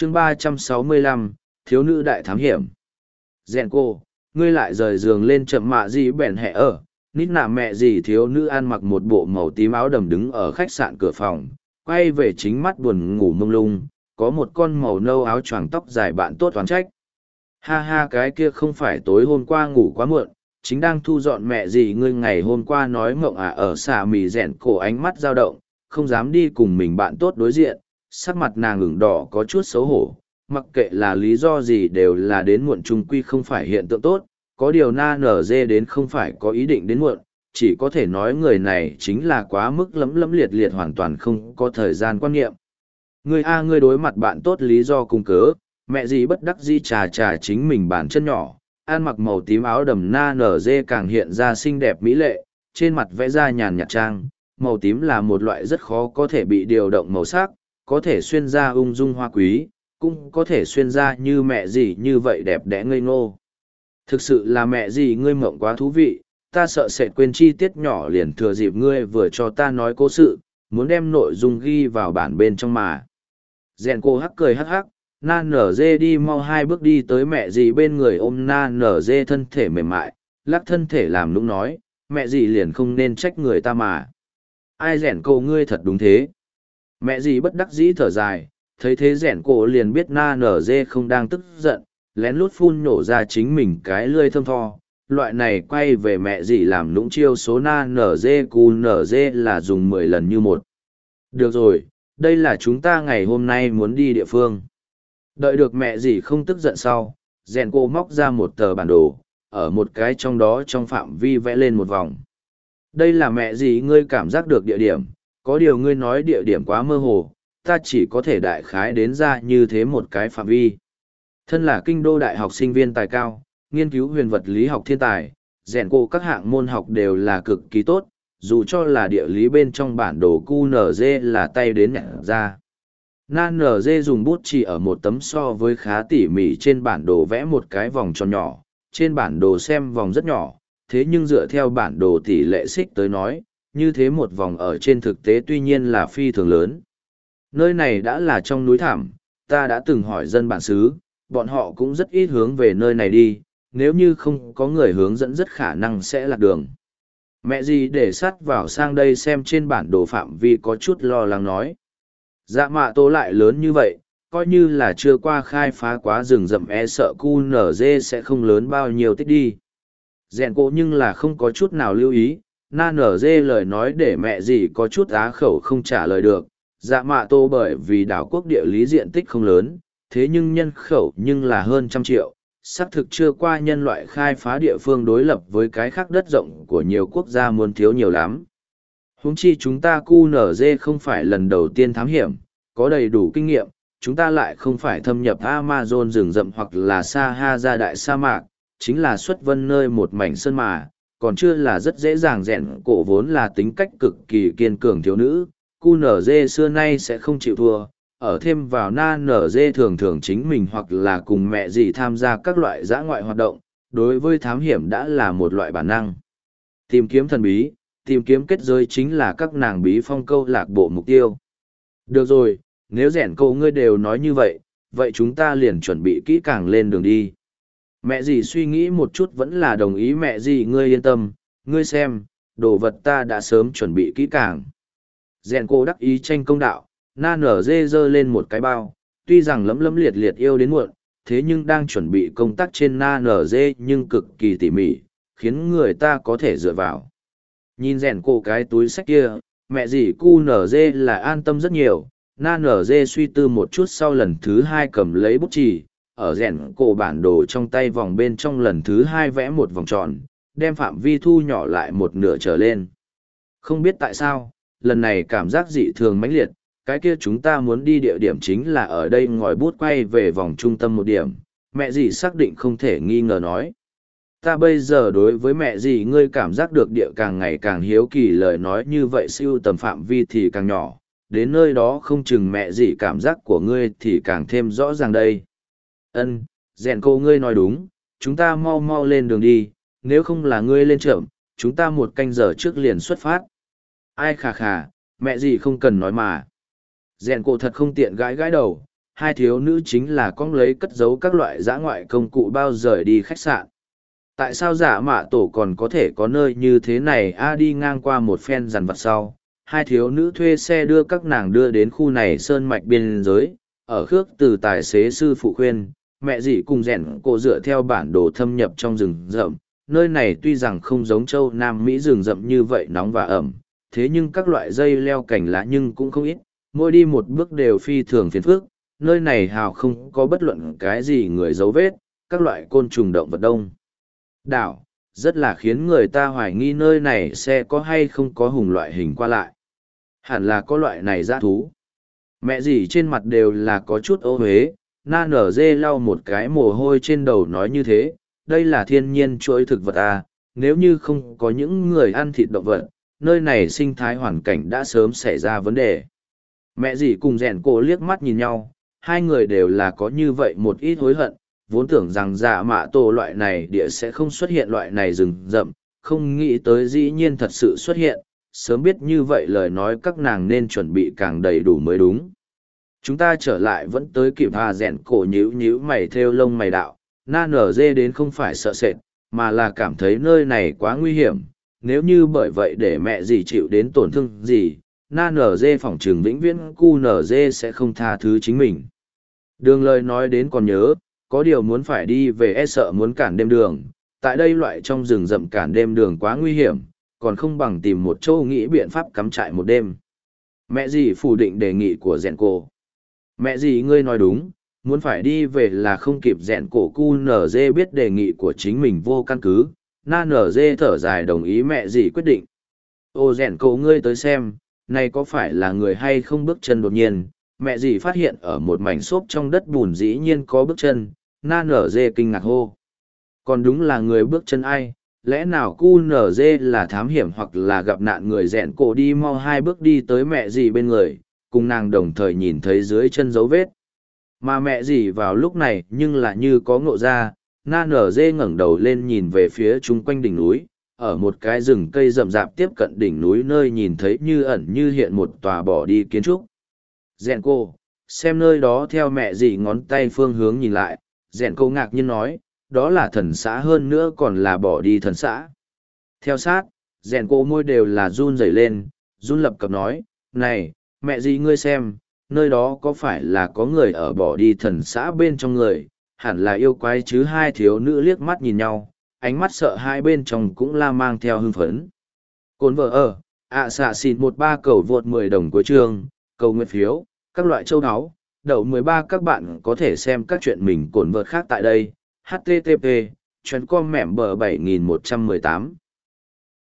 chương 365, thiếu nữ đại thám hiểm. Rèn cô, ngươi lại rời giường lên chậm mạ gì bèn hẹ ở, nít nạ mẹ gì thiếu nữ ăn mặc một bộ màu tím áo đầm đứng ở khách sạn cửa phòng, quay về chính mắt buồn ngủ mông lung, có một con màu nâu áo choàng tóc dài bạn tốt toán trách. Ha ha, cái kia không phải tối hôm qua ngủ quá muộn, chính đang thu dọn mẹ gì ngươi ngày hôm qua nói mộng à. Ở xà mì rèn cổ ánh mắt dao động, không dám đi cùng mình bạn tốt đối diện, sắc mặt nàng ửng đỏ có chút xấu hổ, mặc kệ là lý do gì đều là đến muộn trung quy không phải hiện tượng tốt, có điều na nở dê đến không phải có ý định đến muộn, chỉ có thể nói người này chính là quá mức lấm lấm liệt liệt, hoàn toàn không có thời gian quan niệm. Ngươi đối mặt bạn tốt lý do cung cớ, mẹ gì bất đắc dĩ trà trà chính mình bàn chân nhỏ, ăn mặc màu tím áo đầm na nở dê càng hiện ra xinh đẹp mỹ lệ, trên mặt vẽ ra nhàn nhạt trang, màu tím là một loại rất khó có thể bị điều động màu sắc, có thể xuyên ra ung dung hoa quý, cũng có thể xuyên ra như mẹ gì như vậy đẹp đẽ ngây ngô. Thực sự là mẹ gì ngươi mộng quá thú vị, ta sợ sẽ quên chi tiết nhỏ, liền thừa dịp ngươi vừa cho ta nói cố sự, muốn đem nội dung ghi vào bản bên trong mà. Rèn cô hắc cười hắc hắc, na nở dê đi mau hai bước đi tới mẹ dì bên người, ôm na nở dê thân thể mềm mại, lắc thân thể làm nũng nói, mẹ dì liền không nên trách người ta mà. Ai rèn cô ngươi thật đúng thế. Mẹ dì bất đắc dĩ thở dài, thấy thế rèn cô liền biết na nở dê không đang tức giận, lén lút phun nổ ra chính mình cái lươi thơm tho. Loại này quay về mẹ dì làm nũng chiêu số na nở dê cu nở dê là dùng 10 lần như một. Được rồi, đây là chúng ta ngày hôm nay muốn đi địa phương. Đợi được mẹ dì không tức giận sau, rèn cô móc ra một tờ bản đồ, ở một cái trong đó trong phạm vi vẽ lên một vòng. Đây là mẹ dì ngươi cảm giác được địa điểm, có điều ngươi nói địa điểm quá mơ hồ, ta chỉ có thể đại khái đến ra như thế một cái phạm vi. Thân là kinh đô đại học sinh viên tài cao, nghiên cứu huyền vật lý học thiên tài, rèn cô các hạng môn học đều là cực kỳ tốt, dù cho là địa lý bên trong bản đồ QNZ là tay đến nhặt ra. NNZ dùng bút chỉ ở một tấm so với khá tỉ mỉ trên bản đồ vẽ một cái vòng tròn nhỏ, trên bản đồ xem vòng rất nhỏ, thế nhưng dựa theo bản đồ tỷ lệ xích tới nói, như thế một vòng ở trên thực tế tuy nhiên là phi thường lớn. Nơi này đã là trong núi thảm, ta đã từng hỏi dân bản xứ, bọn họ cũng rất ít hướng về nơi này đi, nếu như không có người hướng dẫn rất khả năng sẽ lạc đường. Mẹ gì để sát vào sang đây xem trên bản đồ phạm vi có chút lo lắng nói. Dạ mạ tô lại lớn như vậy, coi như là chưa qua khai phá quá rừng rậm e sợ QNZ sẽ không lớn bao nhiêu tích đi. Rèn cô nhưng là không có chút nào lưu ý, na nở dê lời nói để mẹ gì có chút á khẩu không trả lời được. Dạ mạ tô bởi vì đảo quốc địa lý diện tích không lớn, thế nhưng nhân khẩu nhưng là hơn 100 triệu, xác thực chưa qua nhân loại khai phá địa phương đối lập với cái khác đất rộng của nhiều quốc gia muốn thiếu nhiều lắm. Huống chi chúng ta QNZ không phải lần đầu tiên thám hiểm, có đầy đủ kinh nghiệm, chúng ta lại không phải thâm nhập Amazon rừng rậm hoặc là Sahara đại sa mạc, chính là xuất vân nơi một mảnh sơn mà, còn chưa là rất dễ dàng rèn cổ vốn là tính cách cực kỳ kiên cường thiếu nữ, QNZ xưa nay sẽ không chịu thua, ở thêm vào na nở dê thường thường chính mình hoặc là cùng mẹ dì tham gia các loại dã ngoại hoạt động, đối với thám hiểm đã là một loại bản năng. Tìm kiếm thần bí, tìm kiếm kết giới chính là các nàng bí phong câu lạc bộ mục tiêu. Được rồi, nếu rèn câu ngươi đều nói như vậy, vậy chúng ta liền chuẩn bị kỹ càng lên đường đi. Mẹ dì suy nghĩ một chút vẫn là đồng ý. Mẹ dì ngươi yên tâm, ngươi xem, đồ vật ta đã sớm chuẩn bị kỹ càng. Rèn cô đắc ý tranh công đạo, na nở dê giơ lên một cái bao, tuy rằng lấm lấm liệt liệt yêu đến muộn, thế nhưng đang chuẩn bị công tác trên na nở dê nhưng cực kỳ tỉ mỉ, khiến người ta có thể dựa vào. Nhìn rèn cô cái túi sách kia, mẹ dì cu nở dê là an tâm rất nhiều, na nở dê suy tư một chút sau lần thứ hai cầm lấy bút chì, ở rèn cổ bản đồ trong tay vòng bên trong lần thứ hai vẽ một vòng tròn, đem phạm vi thu nhỏ lại một nửa trở lên. Không biết tại sao, lần này cảm giác dị thường mãnh liệt, cái kia chúng ta muốn đi địa điểm chính là ở đây, ngòi bút quay về vòng trung tâm một điểm, mẹ dì xác định không thể nghi ngờ nói. Ta bây giờ đối với mẹ dì ngươi cảm giác được địa càng ngày càng hiếu kỳ, lời nói như vậy siêu tầm phạm vi thì càng nhỏ, đến nơi đó không chừng mẹ dì cảm giác của ngươi thì càng thêm rõ ràng đây. Ân, rèn cô ngươi nói đúng, chúng ta mau mau lên đường đi, nếu không là ngươi lên chậm, chúng ta một canh giờ trước liền xuất phát. Ai khà khà, mẹ dì không cần nói mà. Rèn cô thật không tiện gãi gãi đầu, hai thiếu nữ chính là con lấy cất giấu các loại dã ngoại công cụ bao rời đi khách sạn. Tại sao giả mạ tổ còn có thể có nơi như thế này đi ngang qua một phen dằn vặt sau, hai thiếu nữ thuê xe đưa các nàng đưa đến khu này sơn mạch biên giới, ở khước từ tài xế sư phụ khuyên, mẹ dì cùng rèn cổ dựa theo bản đồ thâm nhập trong rừng rậm. Nơi này tuy rằng không giống châu Nam Mỹ rừng rậm như vậy nóng và ẩm, thế nhưng các loại dây leo cành lá nhưng cũng không ít, mỗi đi một bước đều phi thường phiền phức, nơi này hào không có bất luận cái gì người dấu vết, các loại côn trùng động vật đông đảo, rất là khiến người ta hoài nghi nơi này sẽ có hay không có hùng loại hình qua lại. Hẳn là có loại này dã thú. Mẹ dì trên mặt đều là có chút ô huế, na nở dê lau một cái mồ hôi trên đầu nói như thế, đây là thiên nhiên chuỗi thực vật nếu như không có những người ăn thịt động vật, nơi này sinh thái hoàn cảnh đã sớm xảy ra vấn đề. Mẹ dì cùng rèn cổ liếc mắt nhìn nhau, hai người đều là có như vậy một ít hối hận, vốn tưởng rằng dạ mạ tổ loại này địa sẽ không xuất hiện loại này rừng rậm, không nghĩ tới dĩ nhiên thật sự xuất hiện, sớm biết như vậy lời nói các nàng nên chuẩn bị càng đầy đủ mới đúng. Chúng ta trở lại vẫn tới kịp rèn cổ nhíu nhíu mày theo lông mày đạo, na nở dê đến không phải sợ sệt, mà là cảm thấy nơi này quá nguy hiểm, nếu như bởi vậy để mẹ gì chịu đến tổn thương gì, na nở dê phỏng trừng vĩnh viễn cu nở dê sẽ không tha thứ chính mình. Đường lời nói đến còn nhớ, có điều muốn phải đi về sợ muốn cản đêm đường, tại đây loại trong rừng rậm cản đêm đường quá nguy hiểm, còn không bằng tìm một chỗ nghĩ biện pháp cắm trại một đêm. Mẹ gì phủ định đề nghị của rèn cổ. Mẹ gì ngươi nói đúng, muốn phải đi về là không kịp rèn cổ cu nở dê biết đề nghị của chính mình vô căn cứ, na nở dê thở dài đồng ý mẹ gì quyết định. Ô rèn cổ ngươi tới xem, này có phải là người hay không bước chân đột nhiên, mẹ gì phát hiện ở một mảnh xốp trong đất bùn dĩ nhiên có bước chân, na nở dê kinh ngạc hô. Còn đúng là người bước chân ai, lẽ nào cu nở dê là thám hiểm hoặc là gặp nạn người rèn cổ đi mau hai bước đi tới mẹ gì bên người, cùng nàng đồng thời nhìn thấy dưới chân dấu vết. Mà mẹ gì vào lúc này nhưng là như có ngộ ra, na nở dê ngẩng đầu lên nhìn về phía chung quanh đỉnh núi, ở một cái rừng cây rậm rạp tiếp cận đỉnh núi nơi nhìn thấy như ẩn như hiện một tòa bỏ đi kiến trúc. Rèn cô, xem nơi đó theo mẹ gì ngón tay phương hướng nhìn lại, rèn cô ngạc nhiên nói, đó là thần xã hơn nữa còn là bỏ đi thần xã. Theo sát, rèn cô môi đều là run rẩy lên, run lập cập nói, này, mẹ gì ngươi xem, nơi đó có phải là có người ở bỏ đi thần xã bên trong người, hẳn là yêu quái chứ. Hai thiếu nữ liếc mắt nhìn nhau, ánh mắt sợ hai bên trong cũng la mang theo hưng phấn. Cồn vợ ở, xạ xịt 13 cầu vượt 10 đồng cuối chương, cầu nguyện phiếu, các loại châu áo, đậu 13 các bạn có thể xem các chuyện mình cồn vợt khác tại đây, http, chuyến com mẻm bờ 7118.